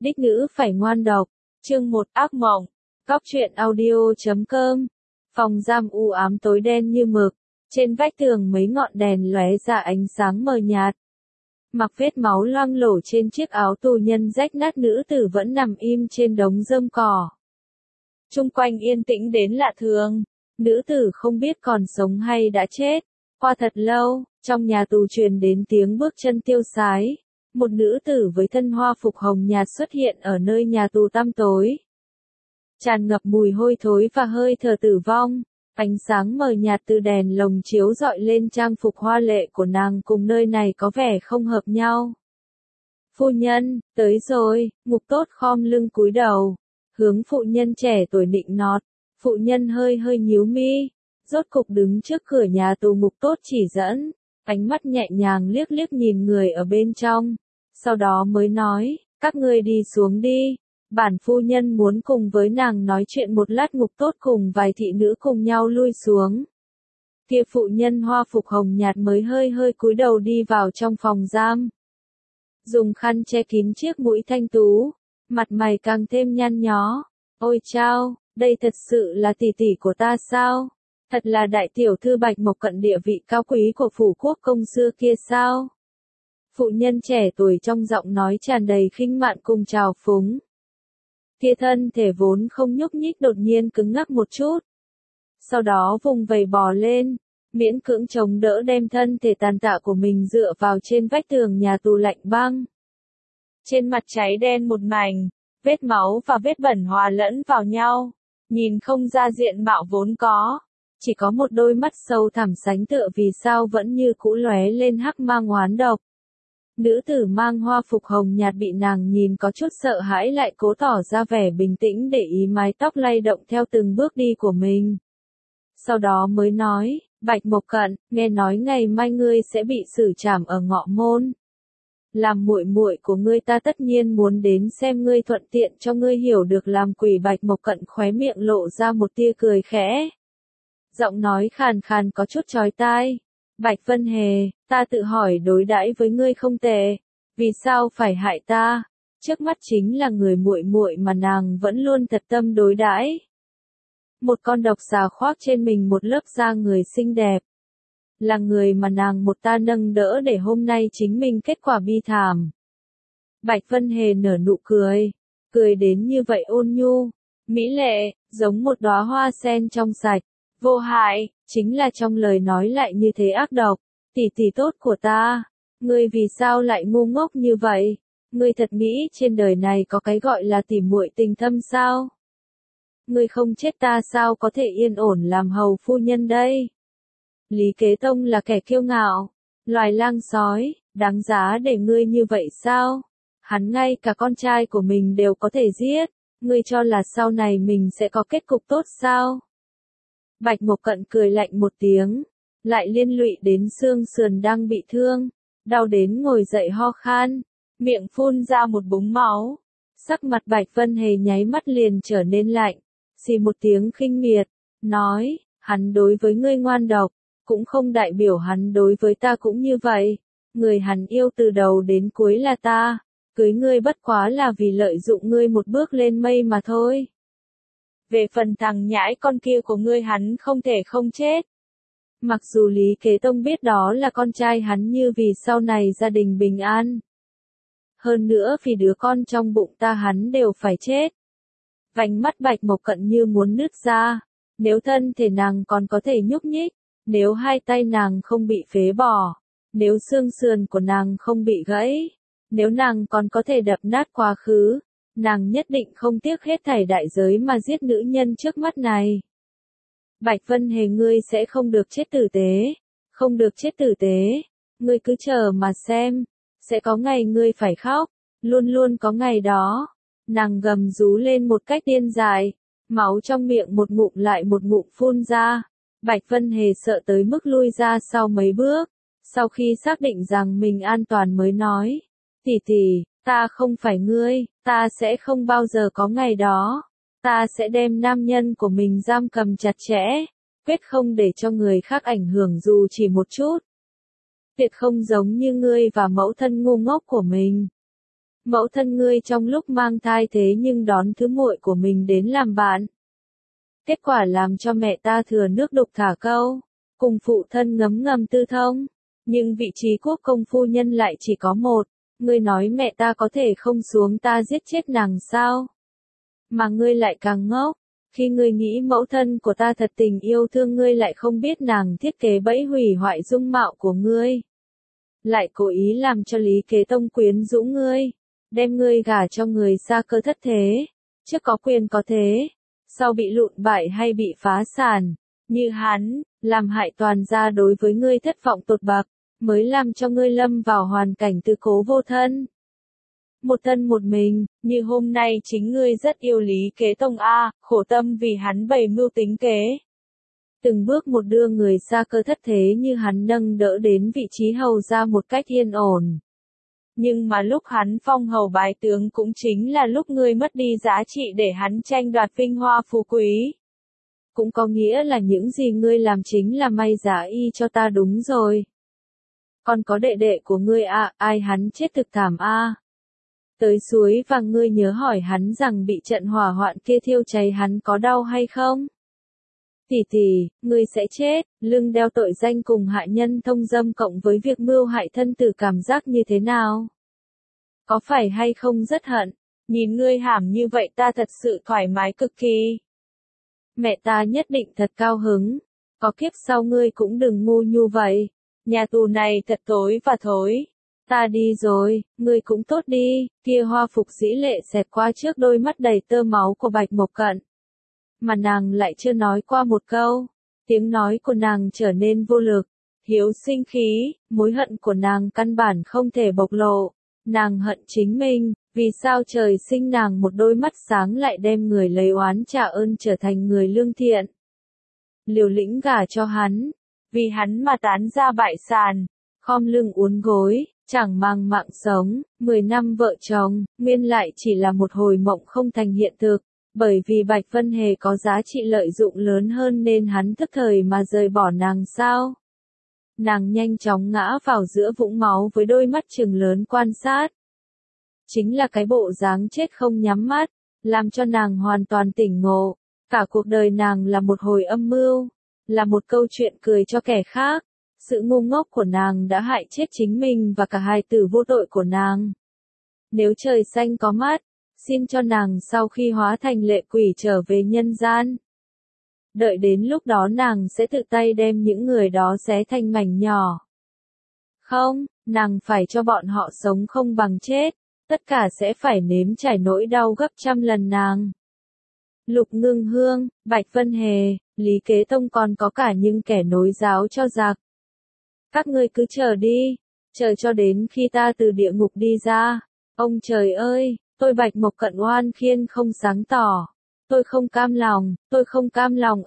Đích nữ phải ngoan đọc. Chương 1 ác mộng. Cóc truyện audio.com. Phòng giam u ám tối đen như mực. Trên vách tường mấy ngọn đèn lóe ra ánh sáng mờ nhạt. Mặc vết máu loang lổ trên chiếc áo tù nhân rách nát, nữ tử vẫn nằm im trên đống rơm cỏ. Chung quanh yên tĩnh đến lạ thường. Nữ tử không biết còn sống hay đã chết. Qua thật lâu, trong nhà tù truyền đến tiếng bước chân tiêu sái. Một nữ tử với thân hoa phục hồng nhạt xuất hiện ở nơi nhà tù tăm tối. Tràn ngập mùi hôi thối và hơi thở tử vong. Ánh sáng mờ nhạt từ đèn lồng chiếu rọi lên trang phục hoa lệ của nàng cùng nơi này có vẻ không hợp nhau. Phu nhân, tới rồi. Ngục tốt khom lưng cúi đầu. Hướng phụ nhân trẻ tuổi nịnh nọt. Phụ nhân hơi nhíu mi. Rốt cục đứng trước cửa nhà tù, ngục tốt chỉ dẫn. Ánh mắt nhẹ nhàng liếc liếc nhìn người ở bên trong. Sau đó mới nói, các ngươi đi xuống đi. Bản phu nhân muốn cùng với nàng nói chuyện một lát. Ngục tốt cùng vài thị nữ cùng nhau lui xuống. Kia phụ nhân hoa phục hồng nhạt mới hơi cúi đầu đi vào trong phòng giam. Dùng khăn che kín chiếc mũi thanh tú. Mặt mày càng thêm nhăn nhó. Ôi chao, đây thật sự là tỷ tỷ của ta sao? Thật là đại tiểu thư Bạch Mộc Cận, địa vị cao quý của phủ quốc công xưa kia sao? Phụ nhân trẻ tuổi trong giọng nói tràn đầy khinh mạn cùng trào phúng. Kia thân thể vốn không nhúc nhích đột nhiên cứng ngắc một chút. Sau đó vùng vầy bò lên, miễn cưỡng chống đỡ đem thân thể tàn tạ của mình dựa vào trên vách tường nhà tù lạnh băng. Trên mặt cháy đen một mảnh, vết máu và vết bẩn hòa lẫn vào nhau, nhìn không ra diện mạo vốn có. Chỉ có một đôi mắt sâu thẳm sánh tựa vì sao vẫn như cũ lóe lên hắc mang oán độc. Nữ tử mang hoa phục hồng nhạt bị nàng nhìn có chút sợ hãi lại cố tỏ ra vẻ bình tĩnh để ý mái tóc lay động theo từng bước đi của mình. Sau đó mới nói, Bạch Mộc Cận, nghe nói ngày mai ngươi sẽ bị xử trảm ở Ngọ Môn. Làm muội muội của ngươi ta tất nhiên muốn đến xem ngươi, thuận tiện cho ngươi hiểu được làm quỷ. Bạch Mộc Cận khóe miệng lộ ra một tia cười khẽ. Giọng nói khàn khàn có chút chói tai. Bạch Vân Hề, ta tự hỏi đối đãi với ngươi không tệ, vì sao phải hại ta? Trước mắt chính là người muội muội mà nàng vẫn luôn thật tâm đối đãi. Một con độc xà khoác trên mình một lớp da người xinh đẹp. Là người mà nàng một ta nâng đỡ để hôm nay chính mình kết quả bi thảm. Bạch Vân Hề nở nụ cười, cười đến như vậy ôn nhu, mỹ lệ, giống một đóa hoa sen trong sạch, vô hại, chính là trong lời nói lại như thế ác độc. Tỷ tỷ tốt của ta, ngươi vì sao lại ngu ngốc như vậy? Ngươi thật nghĩ trên đời này có cái gọi là tỉ muội tình thâm sao? Ngươi không chết ta sao có thể yên ổn làm hầu phu nhân đây? Lý Kế Tông là kẻ kiêu ngạo, loài lang sói, đáng giá để ngươi như vậy sao? Hắn ngay cả con trai của mình đều có thể giết, ngươi cho là sau này mình sẽ có kết cục tốt sao? Bạch Mộc Cận cười lạnh một tiếng, lại liên lụy đến xương sườn đang bị thương, đau đến ngồi dậy ho khan, miệng phun ra một búng máu. Sắc mặt Bạch Vân Hề nháy mắt liền trở nên lạnh, xì một tiếng khinh miệt, nói, hắn đối với ngươi ngoan độc, cũng không đại biểu hắn đối với ta cũng như vậy. Người hắn yêu từ đầu đến cuối là ta, cưới ngươi bất quá là vì lợi dụng ngươi một bước lên mây mà thôi. Về phần thằng nhãi con kia của ngươi, hắn không thể không chết. Mặc dù Lý Kế Tông biết đó là con trai hắn như vì sau này gia đình bình an. Hơn nữa vì đứa con trong bụng ta hắn đều phải chết. Vành mắt Bạch Mộc Cận như muốn nứt ra. Nếu thân thể nàng còn có thể nhúc nhích, nếu hai tay nàng không bị phế bỏ, nếu xương sườn của nàng không bị gãy, nếu nàng còn có thể đập nát quá khứ, nàng nhất định không tiếc hết thảy đại giới mà giết nữ nhân trước mắt này. Bạch Vân Hề, ngươi sẽ không được chết tử tế, không được chết tử tế, ngươi cứ chờ mà xem, sẽ có ngày ngươi phải khóc, luôn luôn có ngày đó. Nàng gầm rú lên một cách điên dại, máu trong miệng một ngụm lại một ngụm phun ra. Bạch Vân Hề sợ tới mức lui ra sau mấy bước, sau khi xác định rằng mình an toàn mới nói, tỷ tỷ, ta không phải ngươi, ta sẽ không bao giờ có ngày đó. Ta sẽ đem nam nhân của mình giam cầm chặt chẽ, quyết không để cho người khác ảnh hưởng dù chỉ một chút. Tuyệt không giống như ngươi và mẫu thân ngu ngốc của mình. Mẫu thân ngươi trong lúc mang thai thế nhưng đón thứ muội của mình đến làm bạn. Kết quả làm cho mẹ ta thừa nước đục thả câu, cùng phụ thân ngấm ngầm tư thông. Nhưng vị trí quốc công phu nhân lại chỉ có một, ngươi nói mẹ ta có thể không xuống ta giết chết nàng sao? Mà ngươi lại càng ngốc, khi ngươi nghĩ mẫu thân của ta thật tình yêu thương ngươi lại không biết nàng thiết kế bẫy hủy hoại dung mạo của ngươi. Lại cố ý làm cho Lý Kế Tông quyến rũ ngươi, đem ngươi gả cho người xa cơ thất thế, trước có quyền có thế, sau bị lụn bại hay bị phá sản, như hắn, làm hại toàn gia đối với ngươi thất vọng tột bạc, mới làm cho ngươi lâm vào hoàn cảnh tư cố vô thân. Một thân một mình, như hôm nay chính ngươi rất yêu Lý Kế Tông a, khổ tâm vì hắn bày mưu tính kế. Từng bước một đưa người xa cơ thất thế như hắn nâng đỡ đến vị trí hầu ra một cách yên ổn. Nhưng mà lúc hắn phong hầu bái tướng cũng chính là lúc ngươi mất đi giá trị để hắn tranh đoạt vinh hoa phú quý. Cũng có nghĩa là những gì ngươi làm chính là may giả y cho ta đúng rồi. Còn có đệ đệ của ngươi à, ai hắn chết thực thảm a. Tới suối vàng ngươi nhớ hỏi hắn rằng bị trận hỏa hoạn kia thiêu cháy hắn có đau hay không? Tỷ tỷ, ngươi sẽ chết, lưng đeo tội danh cùng hại nhân thông dâm cộng với việc mưu hại thân tử cảm giác như thế nào? Có phải hay không rất hận, nhìn ngươi hàm như vậy ta thật sự thoải mái cực kỳ. Mẹ ta nhất định thật cao hứng, có kiếp sau ngươi cũng đừng ngu nhu vậy, nhà tù này thật tối và thối. Ta đi rồi, ngươi cũng tốt đi, kia hoa phục dĩ lệ xẹt qua trước đôi mắt đầy tơ máu của Bạch Mộc Cận. Mà nàng lại chưa nói qua một câu, tiếng nói của nàng trở nên vô lực, hiếu sinh khí, mối hận của nàng căn bản không thể bộc lộ. Nàng hận chính mình, vì sao trời sinh nàng một đôi mắt sáng lại đem người lấy oán trả ơn trở thành người lương thiện. Liều lĩnh gả cho hắn, vì hắn mà tán ra bại sản, khom lưng uốn gối, chẳng mang mạng sống, 10 năm vợ chồng, nguyên lại chỉ là một hồi mộng không thành hiện thực, bởi vì Bạch Vân Hề có giá trị lợi dụng lớn hơn nên hắn thức thời mà rời bỏ nàng sao. Nàng nhanh chóng ngã vào giữa vũng máu với đôi mắt trừng lớn quan sát. Chính là cái bộ dáng chết không nhắm mắt, làm cho nàng hoàn toàn tỉnh ngộ. Cả cuộc đời nàng là một hồi âm mưu, là một câu chuyện cười cho kẻ khác. Sự ngu ngốc của nàng đã hại chết chính mình và cả hài tử vô tội của nàng. Nếu trời xanh có mắt, xin cho nàng sau khi hóa thành lệ quỷ trở về nhân gian. Đợi đến lúc đó nàng sẽ tự tay đem những người đó xé thành mảnh nhỏ. Không, nàng phải cho bọn họ sống không bằng chết, tất cả sẽ phải nếm trải nỗi đau gấp trăm lần nàng. Lục Ngưng Hương, Bạch Vân Hề, Lý Kế Tông còn có cả những kẻ nối giáo cho giặc. Các ngươi cứ chờ đi, chờ cho đến khi ta từ địa ngục đi ra. Ông trời ơi, tôi Bạch Mộc Cận oan khiên không sáng tỏ. Tôi không cam lòng,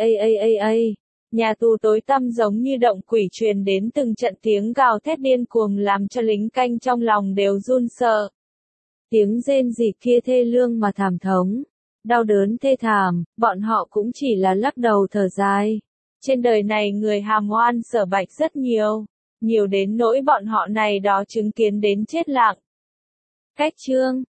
ây. Nhà tù tối tăm giống như động quỷ truyền đến từng trận tiếng gào thét điên cuồng làm cho lính canh trong lòng đều run sợ. Tiếng rên rỉ kia thê lương mà thảm thống, đau đớn thê thảm, bọn họ cũng chỉ là lắc đầu thở dài. Trên đời này người hàm oan sở Bạch rất nhiều, nhiều đến nỗi bọn họ này đó chứng kiến đến chết lặng. Cách chương